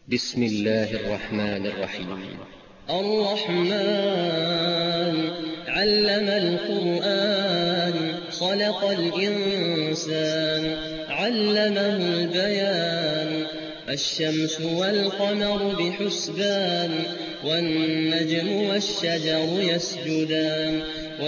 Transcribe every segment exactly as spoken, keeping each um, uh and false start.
بسم الله الرحمن الرحيم. الرحمن علم القرآن خلق الإنسان علمه البيان. الشمس والقمر بحسبان والنجم والشجر يسجدان.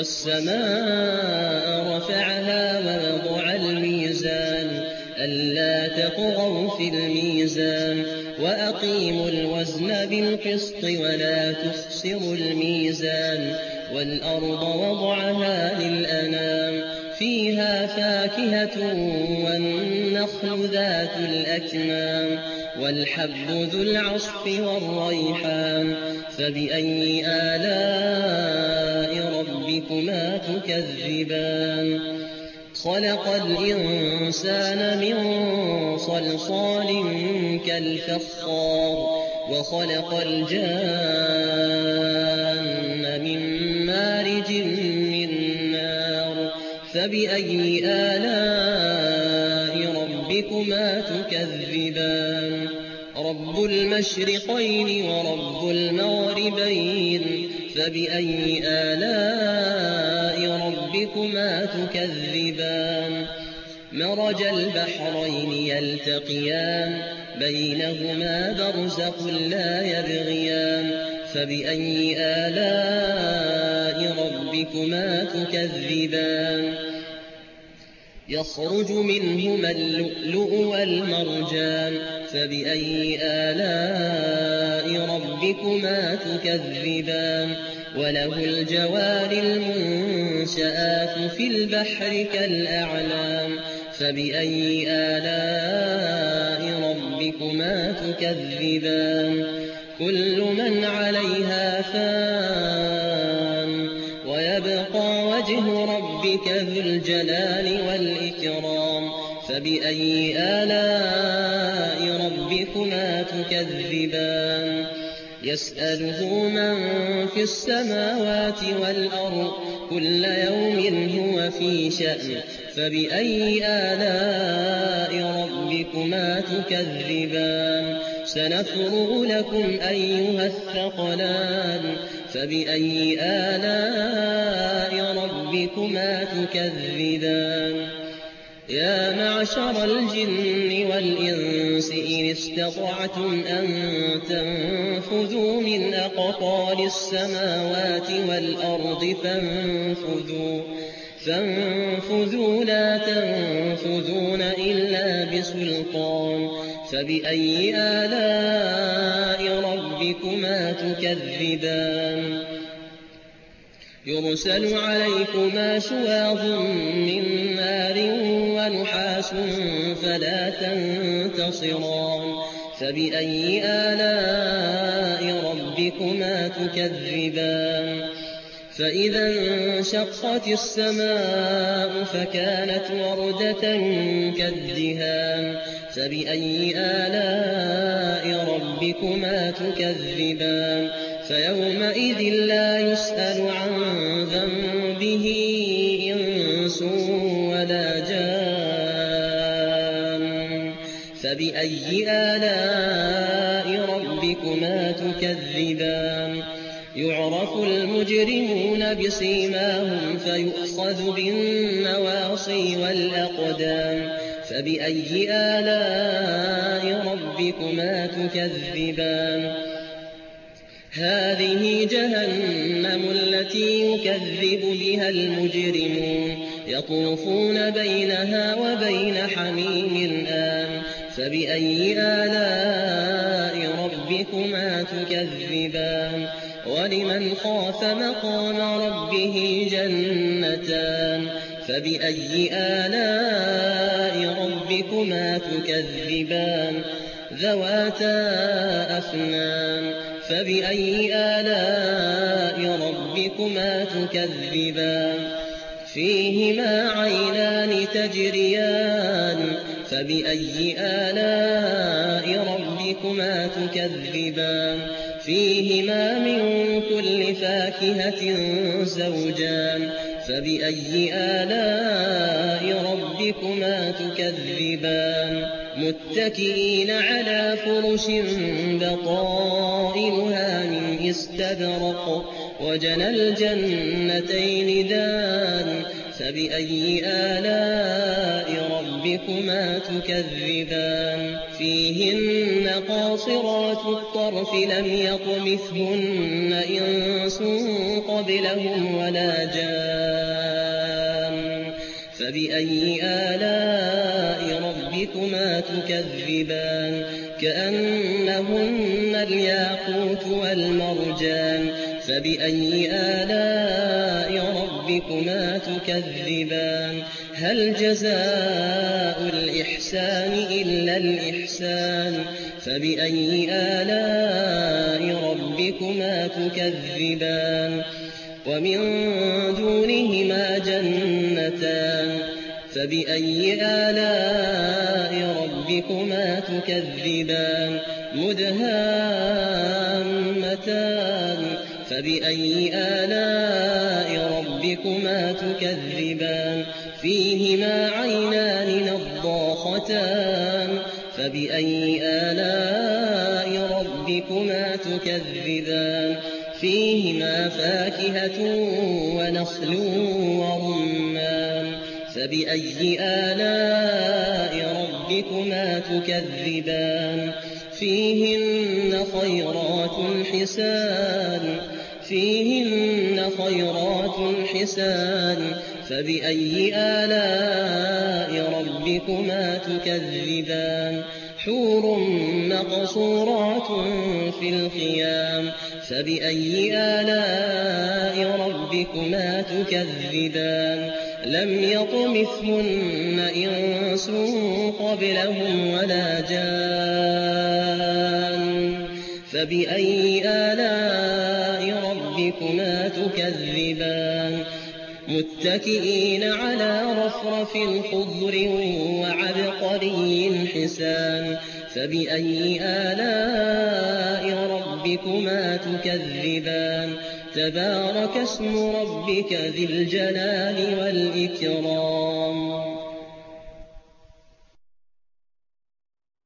والسماء رفعها ووضع الميزان ألا تطغوا في الميزان وأقيموا الوزن بالقسط ولا تخسروا الميزان. والأرض وضعها للأنام فيها فاكهة والنخل ذات الأكمام والحب ذو العصف والريحان. فبأي آلاء ربكما تكذبان؟ خلق الإنسان من صلصال كالفخار وخلق الجان من مارج من نار. فبأي آلاء ربكما تكذبان؟ رب المشرقين ورب المغربين فبأي آلاء ربكما تكذبان؟ مرج البحرين يلتقيان بينهما برزخ لا يبغيان. فبأي آلاء ربكما تكذبان؟ يخرج منهما اللؤلؤ والمرجان. فبأي آلاء ربكما تكذبان؟ وله الجوار المنشآت في البحر كالأعلام. فبأي آلاء ربكما تكذبان؟ كل من عليها فان ويبقى وجه ربك ذو الجلال والإكرام. فبأي آلاء ربكما تكذبان؟ يسأله من في السماوات والأرض كل يوم هو في شأن. فبأي آلاء ربكما تكذبان؟ سنفرغ لكم أيها الثقلان. فبأي آلاء ربكما تكذبان؟ يا معشر الجن والإنس إن استطعتم أن تنفذوا من أقطار السماوات والأرض فانفذوا فانفذوا لا تنفذون إلا بسلطان. فبأي آلاء ربكما تكذبان؟ يرسل عليكما شواظ من نار ونحاس فلا تنتصران. فبأي آلاء ربكما تكذبان؟ فإذا انشقت السماء فكانت وردة كالدهان. فبأي آلاء ربكما تكذبان؟ فيومئذ لا يسأل عن ذنبه إنس ولا جان. فبأي آلاء ربكما تكذبان؟ يعرف المجرمون بسيماهم فيؤخذ بالنواصي والأقدام. فبأي آلاء ربكما تكذبان؟ هذه جهنم التي يكذب بها المجرمون يطوفون بينها وبين حميم آن. فبأي آلاء ربكما تكذبان؟ ولمن خاف مقام ربه جنتان. فبأي آلاء ربكما تكذبان؟ ذواتا أفنان. فبأي آلاء ربكما تكذبان؟ فيهما عينان تجريان. فبأي آلاء ربكما تكذبان؟ فيهما من كل فاكهة زوجان. فبأي آلاء ربكما تكذبان متكئين على فرش بطائنها من استبرق وجنى الجنتين دان فبأي آلاء ربكما تكذبان فيهن قاصرات الطرف لم يطمثهن إنس قبلهم ولا جان فبأي آلاء ربكما تكذبان كأنهن الياقوت والمرجان فبأي آلاء ربكما تكذبان هل جزاء الإحسان إلا الإحسان فبأي آلاء ربكما تكذبان ومن دونهما جنتان فبأي آلاء ربكما تكذبان مدهامتان فبأي آلاء ربكما تكذبان فيهما عينان نضاختان فبأي آلاء ربكما تكذبان فيهما فاكهة ونخل ورمان فبأي آلاء ربكما تكذبان فيهن خيرات حسان فيهن خيرات حسان فبأي آلاء ربكما تكذبان حور مقصورات في الخيام فبأي آلاء ربكما تكذبان لم يطمثهن إنس قبلهم ولا جان فبأي آلاء ربكما تكذبان متكئين على رفرف خضر وعبقري حسان فبأي آلاء ربكما تكذبان تبارك اسم ربك ذي الجلال والإكرام